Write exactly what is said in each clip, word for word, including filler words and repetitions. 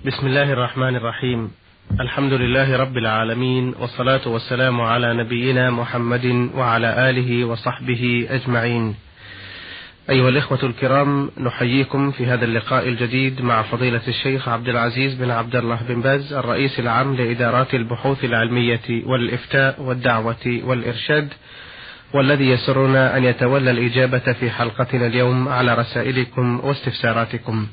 بسم الله الرحمن الرحيم. الحمد لله رب العالمين، والصلاة والسلام على نبينا محمد وعلى آله وصحبه أجمعين. أيها الإخوة الكرام، نحييكم في هذا اللقاء الجديد مع فضيلة الشيخ عبد العزيز بن عبد الله بن باز، الرئيس العام لإدارات البحوث العلمية والإفتاء والدعوة والإرشاد، والذي يسرنا أن يتولى الإجابة في حلقتنا اليوم على رسائلكم واستفساراتكم.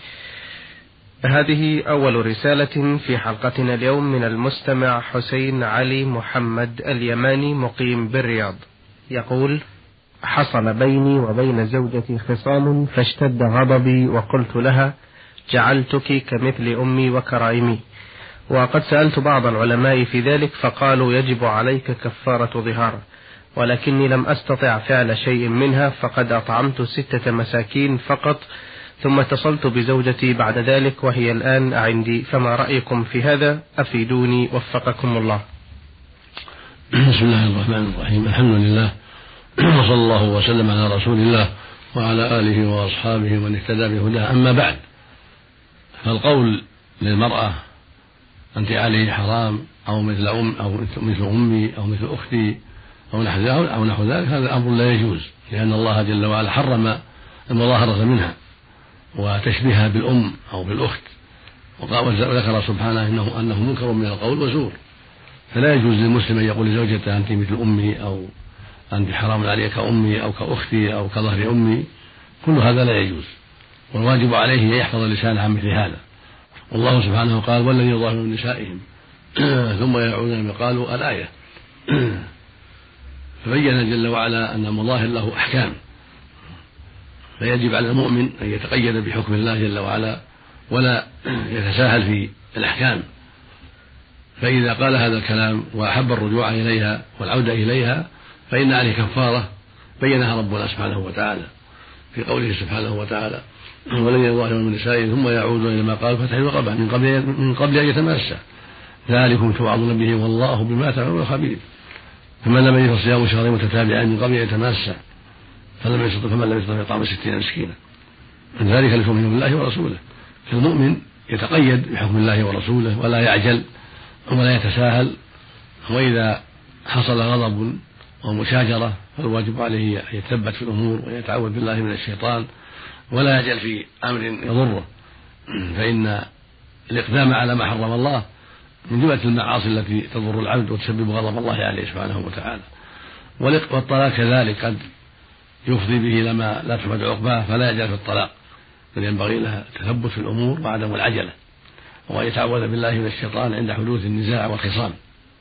هذه أول رسالة في حلقتنا اليوم من المستمع حسين علي محمد اليماني مقيم بالرياض. يقول: حصل بيني وبين زوجتي خصام فاشتد غضبي، وقلت لها: جعلتك كمثل أمي وكرائمي. وقد سألت بعض العلماء في ذلك فقالوا يجب عليك كفارة ظهار، ولكني لم أستطع فعل شيء منها، فقد أطعمت ستة مساكين فقط، ثم اتصلت بزوجتي بعد ذلك وهي الآن عندي، فما رأيكم في هذا؟ أفيدوني وفقكم الله. بسم الله الرحمن الرحيم. الحمد لله، وصلى الله وسلم على رسول الله وعلى آله وأصحابه ومن اهتدى بهداه. أما بعد، فالقول للمرأة أنت علي حرام أو مثل أم أو مثل أمي أو مثل أختي أو نحو ذلك أو نحو ذلك هذا أمر لا يجوز، لأن الله جل وعلا حرم المظاهرة منها وتشبيهها بالأم أو بالأخت، وذكر سبحانه إنه أنه منكر من القول وزور. فلا يجوز للمسلم أن يقول لزوجته أنت مثل أمي أو أنت حرام عليك كأمي أو كأختي أو كظهر أمي، كل هذا لا يجوز، والواجب عليه أن يحفظ لسانه عن مثل هذا. والله سبحانه قال: والذين يظاهرون من نسائهم ثم يعودون بما قالوا الآية. فبين جل وعلا أن المظاهر له أحكام، فيجب على المؤمن أن يتقيد بحكم الله جل وعلا ولا يتساهل في الأحكام. فإذا قال هذا الكلام وأحب الرجوع إليها والعودة إليها فإن عليه كفارة بينها ربنا سبحانه وتعالى في قوله سبحانه وتعالى: والذين يظاهرون من نسائهم ثم يعودون إلى ما قالوا فتحرير رقبة من قبل من قبل أن يتماسا، ذلكم توعظون به والله بما تعملون خبير. فمن لم يجد فصيام شهرين متتابعين من قبل أن يتماسا فلم يستطع فمن لم يستطع فإطعام ستين مسكينا، من ذلك لتؤمنوا بالله ورسوله. فالمؤمن يتقيد بحكم الله ورسوله ولا يعجل ولا يتساهل، وإذا حصل غضب ومشاجرة فالواجب عليه أن يتثبت في الأمور ويتعوذ بالله من الشيطان ولا يجل في أمر يضره، فإن الإقدام على ما حرم الله من جملة المعاصي التي تضر العبد وتسبب غضب الله عليه سبحانه وتعالى. والطلاق كذلك قد يفضي به لما لا تحمد عقباه، فلا يجعل في الطلاق، بل ينبغي لها التثبت في الأمور وعدم العجلة، وأن يتعوذ بالله من الشيطان عند حدوث النزاع والخصام.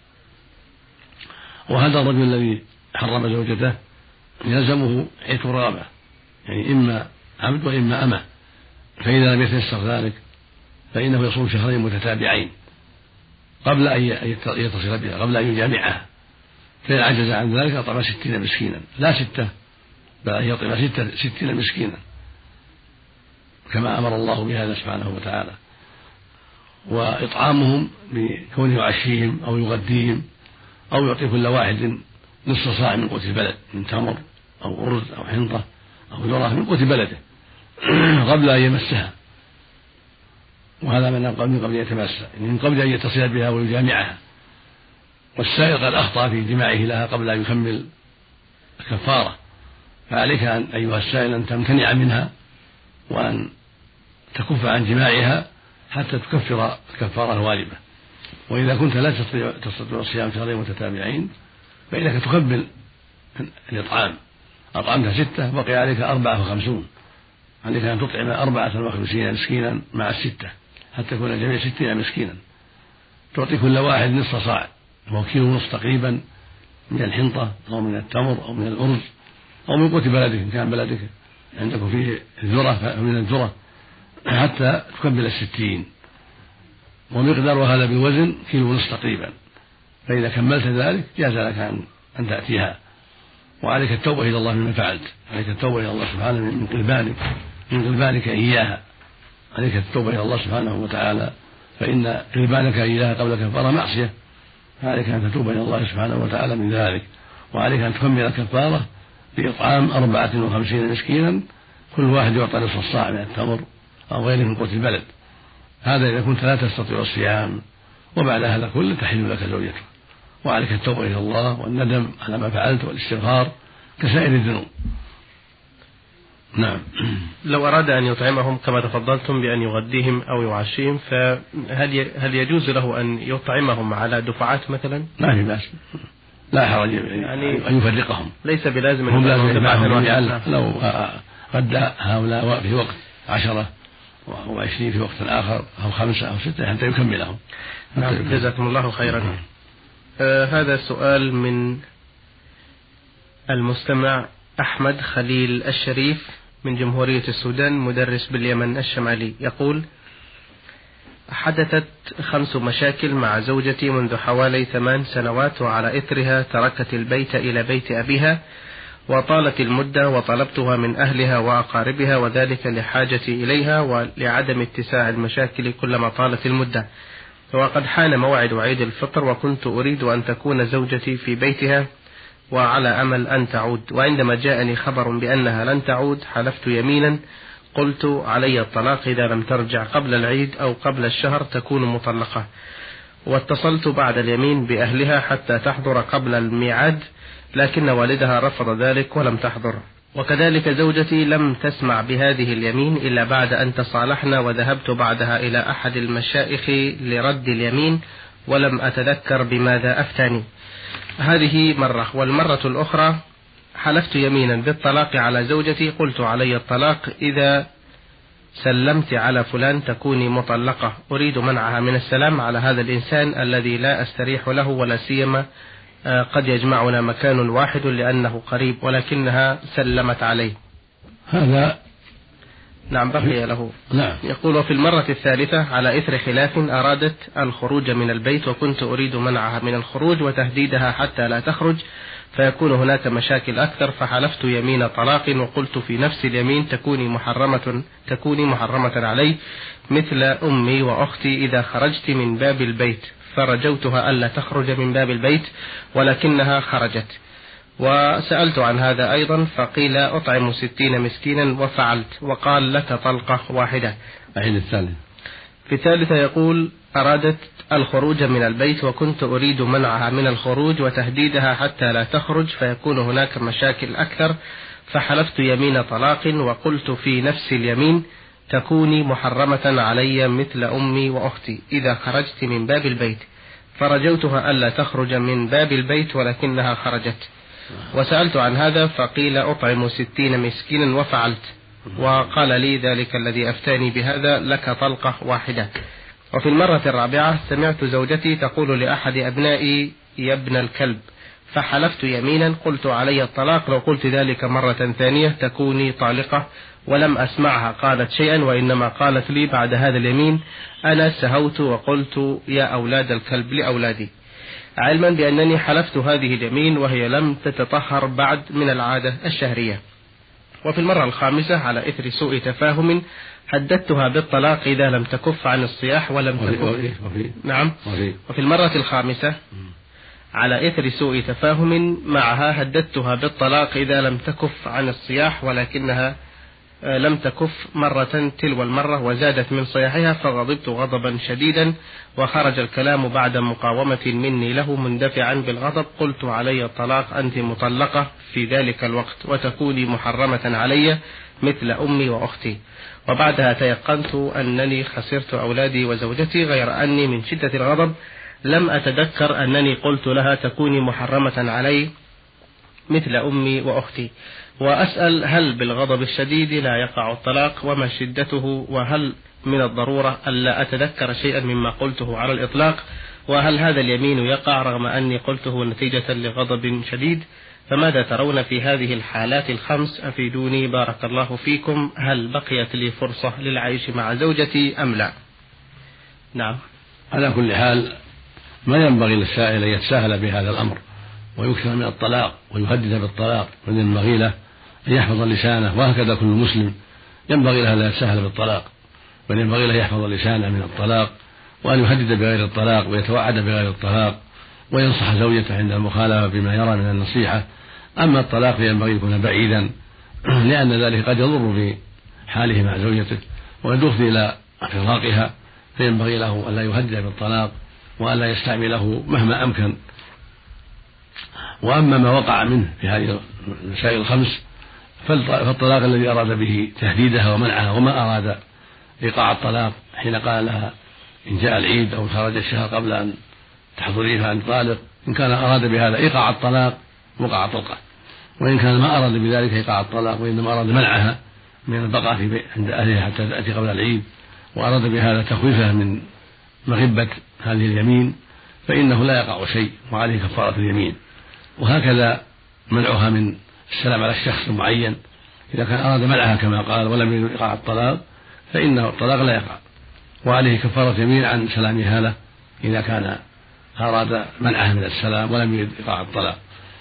وهذا الرجل الذي حرم زوجته يلزمه عتق رغبة، يعني إما عبد وإما أمة، فإذا لم يتيسر ذلك فإنه يصوم شهرين متتابعين قبل أن يتصل بها، قبل أن يجامعها، فإن عجز عن ذلك أطعم ستين مسكينا، لا ستة بل أن يطعم ستة ستين مسكينا كما أمر الله بهذا سبحانه وتعالى. وإطعامهم بكونه يعشيهم أو يغديهم أو يعطي كل واحد نصف صاع من قوت البلد من تمر أو أرز أو حنطة أو ذرة من قوت بلده قبل أن يمسها، وهذا من قبل من قبل أن يتمسها، من قبل أن يتصل بها ويجامعها. والسائل قد أخطأ في جماعه لها قبل أن يكمل الكفارة، فعليك أن أيها السائل أن تمتنع منها وأن تكف عن جماعها حتى تكفر الكفارة الواجبة. وإذا كنت لا تستطيع تستطيع الصيام شهرين متتابعين فإنك تكمل الإطعام، أطعمت ستة بقي عليك أربعة وخمسون، عليك أن تطعم أربعة وخمسين مسكينا مع الستة حتى يكون الجميع ستين مسكينا، تعطي كل واحد نصف صاع وهو كيلو ونصف تقريبا من الحنطة أو من التمر أو من الأرز أو من قوت بلدك إن كان بلدك عندكم فيه الذرة من الذرة حتى تكمل الستين، ومقدار هذا بالوزن كيلو ونصف تقريبا. فإذا كملت ذلك جاز لك أن أن تأتيها، وعليك التوبة إلى الله مما فعلت، عليك التوبة إلى الله سبحانه من قلبانك من قلبانك إياها، عليك التوبة إلى الله سبحانه وتعالى، فإن قلبانك إياها قبل كفارة معصية، فعليك أن تتوب إلى الله سبحانه وتعالى من ذلك، وعليك أن تكمل الكفارة بإطعام أربعة وخمسين مسكينا كل واحد يعطى نصف الصاع من التمر أو غيره من قوت البلد، هذا إذا كنت لا تستطيع الصيام، وبعد هذا كله تحل لك زوجته، وعليك التوبة إلى الله والندم على ما فعلت والاستغفار كسائر الذنوب. نعم. لو أراد أن يطعمهم كما تفضلتم بأن يغديهم أو يعشيهم، فهل هل يجوز له أن يطعمهم على دفعات مثلا؟ ما في بأس، لا حرج يعني أن يفرقهم، ليس بلازم هم لازم يتبعهم جميعا. لو غدى هؤلاء في وقت عشرة وعشرين في وقت آخر أو خمسة أو ستة حتى يكملهم. نعم. جزاكم الله خيرا. آه هذا سؤال من المستمع أحمد خليل الشريف من جمهورية السودان، مدرس باليمن الشمالي، يقول: حدثت خمس مشاكل مع زوجتي منذ حوالي ثمان سنوات، وعلى إثرها تركت البيت إلى بيت أبيها، وطالت المدة وطلبتها من أهلها وأقاربها، وذلك لحاجتي إليها ولعدم اتساع المشاكل كلما طالت المدة. وقد حان موعد عيد الفطر، وكنت أريد أن تكون زوجتي في بيتها وعلى أمل أن تعود، وعندما جاءني خبر بأنها لن تعود حلفت يمينا قلت علي الطلاق إذا لم ترجع قبل العيد أو قبل الشهر تكون مطلقة، واتصلت بعد اليمين بأهلها حتى تحضر قبل الميعاد، لكن والدها رفض ذلك ولم تحضر، وكذلك زوجتي لم تسمع بهذه اليمين إلا بعد أن تصالحنا، وذهبت بعدها إلى أحد المشايخ لرد اليمين ولم أتذكر بماذا أفتاني. هذه مرة، والمرة الأخرى حلفت يمينا بالطلاق على زوجتي، قلت علي الطلاق إذا سلمت على فلان تكوني مطلقة، أريد منعها من السلام على هذا الإنسان الذي لا أستريح له، ولا سيما قد يجمعنا مكان واحد لأنه قريب، ولكنها سلمت عليه. هذا نعم بقي له. نعم. يقول: وفي المرة الثالثة على إثر خلاف أرادت الخروج من البيت، وكنت أريد منعها من الخروج وتهديدها حتى لا تخرج فيكون هناك مشاكل أكثر، فحلفت يمين طلاق وقلت في نفس اليمين تكوني محرمة تكوني محرمة علي مثل أمي وأختي إذا خرجت من باب البيت، فرجوتها ألا تخرج من باب البيت ولكنها خرجت. وسألت عن هذا أيضا فقيل أطعم ستين مسكينا وفعلت، وقال لك طلقة واحدة. أعيد الثالث. في الثالثة يقول: أرادت الخروج من البيت وكنت أريد منعها من الخروج وتهديدها حتى لا تخرج فيكون هناك مشاكل أكثر، فحلفت يمين طلاق وقلت في نفس اليمين تكوني محرمة علي مثل أمي وأختي إذا خرجت من باب البيت، فرجوتها ألا تخرج من باب البيت ولكنها خرجت. وسألت عن هذا فقيل أطعم ستين مسكينا وفعلت، وقال لي ذلك الذي أفتاني بهذا لك طلقة واحدة. وفي المرة الرابعة سمعت زوجتي تقول لأحد أبنائي يا ابن الكلب، فحلفت يمينا قلت علي الطلاق، لو قلت ذلك مرة ثانية تكوني طالقة، ولم أسمعها قالت شيئا، وإنما قالت لي بعد هذا اليمين أنا سهوت وقلت يا أولاد الكلب لأولادي، علما بأنني حلفت هذه اليمين وهي لم تتطهر بعد من العادة الشهرية. وفي المرة الخامسة على إثر سوء تفاهم هددتها بالطلاق إذا لم تكف عن الصياح ولم تكف. نعم. وفي المرة الخامسة على إثر سوء تفاهم معها هددتها بالطلاق إذا لم تكف عن الصياح، ولكنها لم تكف مرة تلو المرة وزادت من صياحها، فغضبت غضبا شديدا وخرج الكلام بعد مقاومة مني له مندفعا بالغضب، قلت علي الطلاق أنت مطلقة في ذلك الوقت وتكوني محرمة علي مثل أمي وأختي. وبعدها تيقنت أنني خسرت أولادي وزوجتي، غير أني من شدة الغضب لم أتذكر أنني قلت لها تكوني محرمة علي مثل أمي وأختي. وأسأل هل بالغضب الشديد لا يقع الطلاق وما شدته، وهل من الضرورة ألا أتذكر شيئا مما قلته على الإطلاق، وهل هذا اليمين يقع رغم أني قلته نتيجة لغضب شديد؟ فماذا ترون في هذه الحالات الخمس؟ أفيدوني بارك الله فيكم، هل بقيت لي فرصة للعيش مع زوجتي أم لا؟ نعم. على كل حال ما ينبغي للسائل أن يتساهل بهذا الأمر ويكثر من الطلاق ويهدد بالطلاق، بل ينبغي له أن يحفظ لسانه، وهكذا كل مسلم ينبغي له لا يتساهل بالطلاق، بل ينبغي له يحفظ لسانه من الطلاق، وأن يهدد بغير الطلاق ويتوعد بغير الطلاق، وينصح زوجته عند المخالفة بما يرى من النصيحة. أما الطلاق فينبغي يكون بعيدا، لأن ذلك قد يضر بحاله مع زوجته وقد يفضي إلى فراقها، فينبغي له ألا يهدد بالطلاق وألا يستعمله مهما أمكن. وأما ما وقع منه في هذه المسائل الخمس فالطلاق الذي أراد به تهديدها ومنعها، وما أراد إيقاع الطلاق حين قال لها إن جاء العيد أو خرج الشهر قبل أن تحضريه فأنت طالق، إن كان أراد بهذا إيقاع الطلاق وقع طلقة، وإن كان ما أراد بذلك إيقاع الطلاق وإنما أراد منعها من البقاء في عند أهلها حتى تأتي قبل العيد وأراد بهذا تخويفها من مغبة هذه اليمين فإنه لا يقع شيء وعليه كفارة اليمين. وهكذا منعها من السلام على الشخص المعين، إذا كان أراد منعها كما قال ولم يرد إيقاع الطلاق فإنه الطلاق لا يقع وعليه كفارة يمين عن سلامها له إذا كان أراد منعها من السلام ولم يرد إيقاع الطلاق.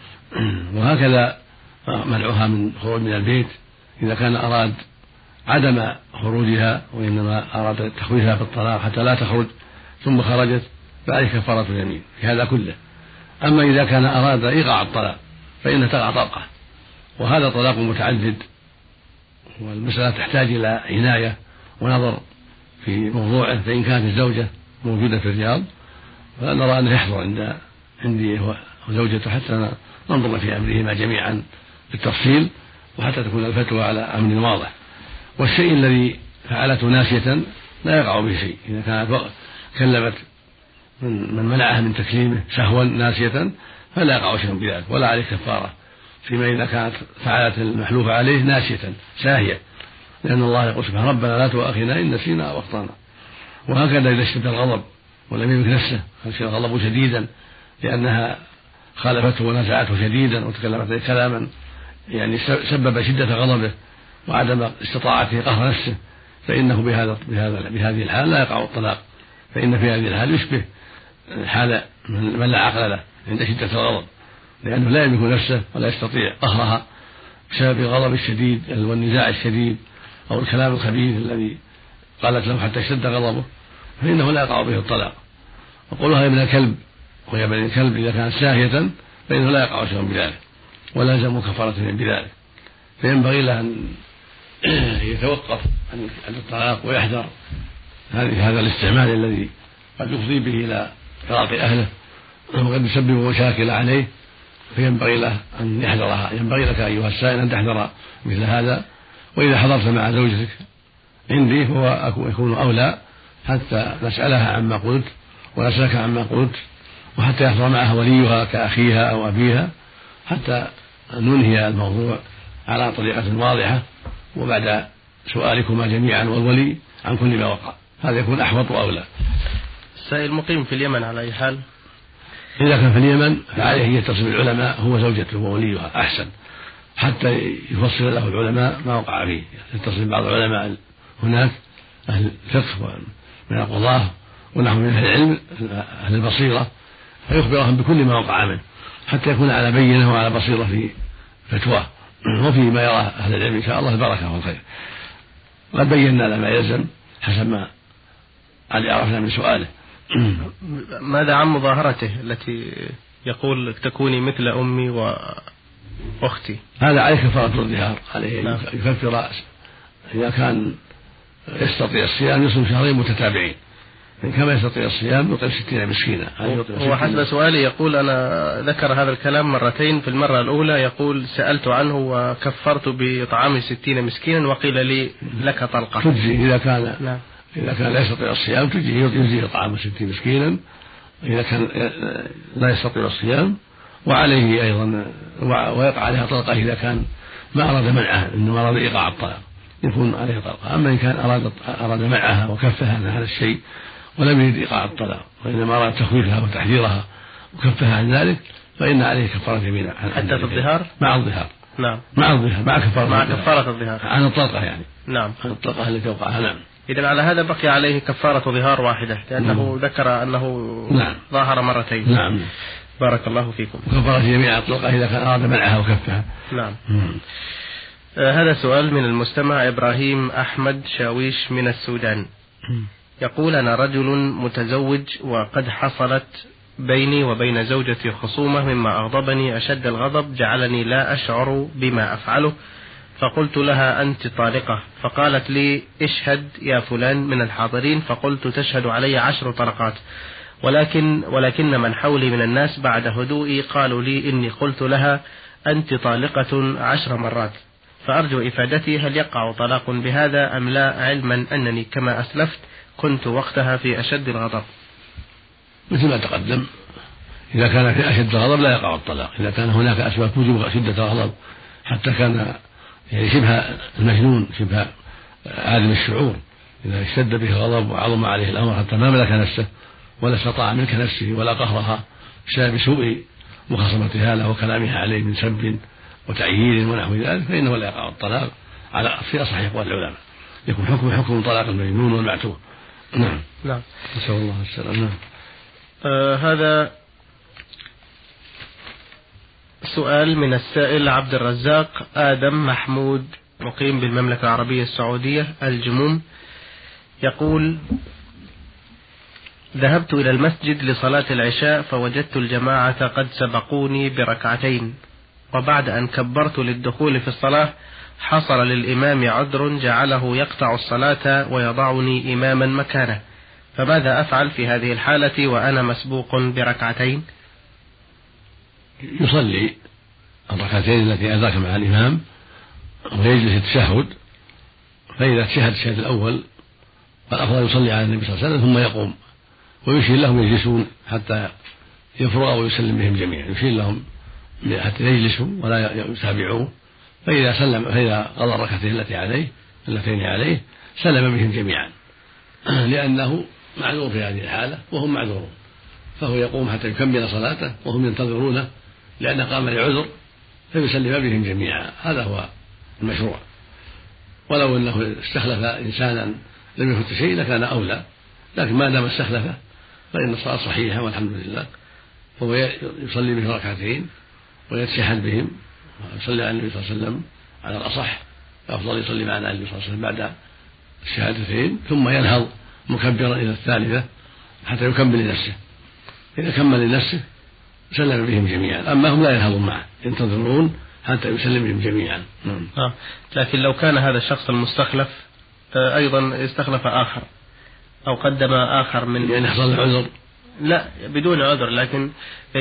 وهكذا منعها من خروج من البيت إذا كان أراد عدم خروجها وإنما أراد تخويفها بالطلاق حتى لا تخرج ثم خرجت فعليه كفارة اليمين في هذا كله. أما إذا كان أراد إيقاع الطلاق فإنها تقع طلقة، وهذا طلاق متعدد والمسألة تحتاج إلى عناية ونظر في موضوعه. فإن كانت الزوجة موجودة في الرياض فنرى أنه يحضر عند عندي وزوجته حتى ننظر في أمرهما جميعا بالتفصيل وحتى تكون الفتوى على أمر واضح. والشيء الذي فعلته ناسية لا يقع به شيء، إذا كانت كلمت من منعها من تكليمه سهوا ناسية فلا يقع شيء بذلك ولا عليه كفارة، فيما إذا كانت فعلت المحلوف عليه ناسية ساهية، لأن الله يقول سبحانه ربنا لا تؤاخذنا إن نسينا أو أخطأنا. وهكذا إذا اشتد الغضب ولم يملك نفسه خشي الغضب شديدا لأنها خالفته ونزعته شديدا وتكلمت عليه كلاما يعني سبب شدة غضبه وعدم استطاعته قهر نفسه، فإنه بهذا بهذا بهذه الحال لا يقع الطلاق، فإن في هذه الحال يشبه حال من لا عقل له عند شدة الغضب، لأنه لا يملك نفسه ولا يستطيع قهرها بسبب الغضب الشديد والنزاع الشديد أو الكلام الخبيث الذي قالت له حتى اشتد غضبه، فإنه لا يقع به الطلاق. وقولها يا ابن الكلب ويا ابن الكلب إذا كانت ساهية فإنه لا يقع شيء بذلك ولا يلزم كفارة بذلك، فينبغي له أن يتوقف عن الطلاق ويحذر هذا الاستعمال الذي قد يفضي به إلى فراق أهله وقد يسبب مشاكل عليه، فينبغي له أن يحذرها. ينبغي لك أيها السائل أن تحذر مثل هذا، وإذا حضرت مع زوجتك عندي فهو يكون أولى حتى نسألها عما قلت ونسألك عما قلت، وحتى يحضر معها وليها كأخيها أو أبيها حتى ننهي الموضوع على طريقة واضحة وبعد سؤالكما جميعا والولي عن كل ما وقع، هذا يكون أحوط وأولى. السائل مقيم في اليمن على أي حال؟ إذا كان في اليمن فعليه يتصل بالعلماء هو زوجته ووليها أحسن حتى يفصل له العلماء ما وقع فيه، يتصل ببعض العلماء هناك أهل الفقه من القضاة ونحو من أهل العلم أهل البصيرة فيخبرهم بكل ما وقع منه حتى يكون على بينة وعلى بصيرة في فتواه وفي ما يراه أهل العلم إن شاء الله البركة والخير. قد بينا له ما يلزم حسب ما قد عرفنا من سؤاله. ماذا عن مظاهرته التي يقول تكوني مثل أمي وأختي؟ هذا عليه كفارة الظهار، عليه نعم. يكفر إذا كان يستطيع الصيام يصوم شهرين متتابعين، كما يستطيع الصيام يطعم ستين مسكينا. هو حسب سؤالي يقول أنا ذكر هذا الكلام مرتين، في المرة الأولى يقول سألت عنه وكفرت بإطعام ستين مسكينا وقيل لي لك طلقة. تجزي إذا كان نعم. إذا كان لا يستطيع الصيام تجزي يجزي إطعام ستين مسكينا إذا كان لا يستطيع الصيام، وعليه أيضا ويقع عليها طلقة إذا كان ما أراد منعها إنما أراد إيقاع الطلاق يكون عليه طلقة. أما إن كان أراد أراد منعها وكفها عن هذا الشيء ولم يريد إيقاع الطلاق وإنما أراد تخويفها وتحذيرها وكفها عن ذلك فإن عليه كفارة يمين حتى في الظهار مع الظهار. نعم مع الظهار مع كفارة مع كفارة الظهار عن الطلقة يعني نعم عن الطلقة التي توقعها. نعم. إذن على هذا بقي عليه كفارة ظهار واحدة لأنه نعم. ذكر أنه نعم. ظاهر مرتين. نعم. بارك الله فيكم. كفارة يمين الطلقة إذا كان أراد منعها وكفها. نعم. آه هذا سؤال من المستمع إبراهيم أحمد شاويش من السودان. يقول أنا رجل متزوج وقد حصلت بيني وبين زوجتي خصومة مما أغضبني أشد الغضب جعلني لا أشعر بما أفعله، فقلت لها أنت طالقة، فقالت لي اشهد يا فلان من الحاضرين، فقلت تشهد علي عشر طلقات، ولكن ولكن من حولي من الناس بعد هدوئي قالوا لي إني قلت لها أنت طالقة عشر مرات، فأرجو إفادتي هل يقع طلاق بهذا أم لا، علما أنني كما أسلفت كنت وقتها في أشد الغضب. مثل ما تقدم، إذا كان في أشد الغضب لا يقع الطلاق، إذا كان هناك أسباب توجب شدة الغضب حتى كان يعني شبه المجنون شبه عادم الشعور، إذا اشتد به الغضب وعظم عليه الأمر حتى ما ملك نفسه ولا استطاع ملك نفسه ولا قهرها بسبب سوء مخاصمتها له وكلامها عليه من سب وتعيير ونحو ذلك، فإنه لا يقع الطلاق على في أصح أقوال العلماء، يكون حكم حكم طلاق المجنون والمعتوه. نعم. نعم. نسأل الله السلامة. نعم. آه هذا سؤال من السائل عبد الرزاق آدم محمود مقيم بالمملكة العربية السعودية الجموم، يقول: ذهبت إلى المسجد لصلاة العشاء فوجدت الجماعة قد سبقوني بركعتين، وبعد أن كبرت للدخول في الصلاة حصل للإمام عذر جعله يقطع الصلاة ويضعني إماما مكانه، فماذا أفعل في هذه الحالة وأنا مسبوق بركعتين؟ يصلي الركعتين التي أدرك مع الإمام ويجلس التشهد، فإذا تشهد التشهد الأول فالأفضل يصلي على النبي صلى الله عليه وسلم ثم يقوم ويشير لهم يجلسون حتى يفرغ ويسلم بهم جميعا، يشير لهم حتى يجلسوا ولا يتابعوه، فإذا سلم فإذا قضى الركعتين التي عليه اللتين عليه سلم بهم جميعا، لأنه معذور في هذه الحالة وهم معذورون، فهو يقوم حتى يكمل صلاته وهم ينتظرونه لأن قام لعذر فيسلم بهم جميعا، هذا هو المشروع. ولو أنه استخلف إنسانا لم يفت شيء لكان أولى، لكن ما دام استخلفه فإن الصلاة صحيحة والحمد لله، فهو يصلي بهم ركعتين ويتشهد بهم ويصلي على النبي صلى الله عليه وسلم على الأصح، الأفضل يصلي معنا النبي صلى الله عليه وسلم بعد الشهادتين ثم ينهض مكبرا إلى الثالثة حتى يكمل لنفسه، إذا كمل لنفسه سلم بهم جميعا، أما هم لا ينهضون معه ينتظرون حتى يسلم بهم جميعا. آه. لكن لو كان هذا الشخص المستخلف أيضا استخلف آخر أو قدم آخر من يعني حصل عذر؟ لا بدون عذر، لكن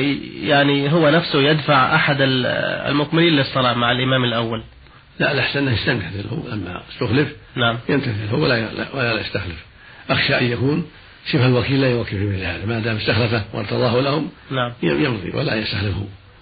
يعني هو نفسه يدفع أحد المكملين للصلاة مع الإمام الأول. لا الأحسن أنه يستنكث له لما استخلف. نعم. ينتكث هو ولا ولا يستخلف، أخشى أن يكون شبه الوكيل لا يوكل في مثل هذا، ما دام استخلفه وارتضاه لهم نعم. يمضي ولا يستخلفه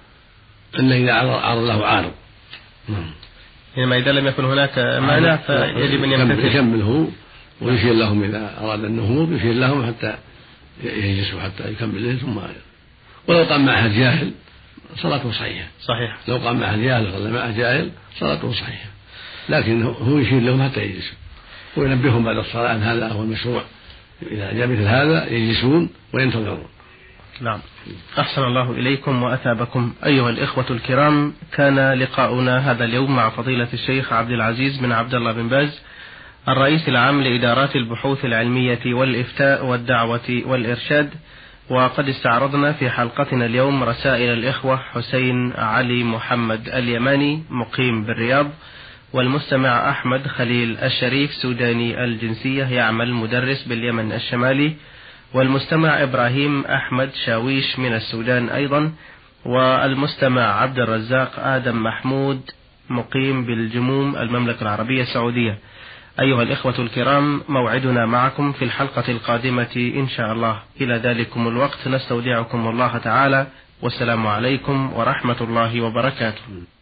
إلا إذا عرض له عارض. نعم. إنما إذا لم يكن هناك مانع فيجب أن يمتثل. يكمله ويشير لهم إذا أراد النهوض، يشير لهم حتى يجلسوا حتى يكمل ثم. ولو قام معها جاهل صلاته صحيحة. صحيح. لو قام معها جاهل صلى معها جاهل صلاته صحيحة، لكن هو يشير لهم حتى يجلسوا وينبههم بعد الصلاة أن هذا هو المشروع، إذا جاء مثل هذا يجلسون وينتظرون. نعم. أحسن الله إليكم وأثابكم. أيها الإخوة الكرام، كان لقاؤنا هذا اليوم مع فضيلة الشيخ عبد العزيز بن عبد الله بن باز الرئيس العام لإدارات البحوث العلمية والإفتاء والدعوة والإرشاد، وقد استعرضنا في حلقتنا اليوم رسائل الإخوة حسين علي محمد اليماني مقيم بالرياض، والمستمع أحمد خليل الشريف سوداني الجنسية يعمل مدرس باليمن الشمالي، والمستمع إبراهيم أحمد شاويش من السودان أيضا، والمستمع عبد الرزاق آدم محمود مقيم بالجموم المملكة العربية السعودية. أيها الإخوة الكرام، موعدنا معكم في الحلقة القادمة إن شاء الله. إلى ذلكم الوقت نستودعكم الله تعالى، والسلام عليكم ورحمة الله وبركاته.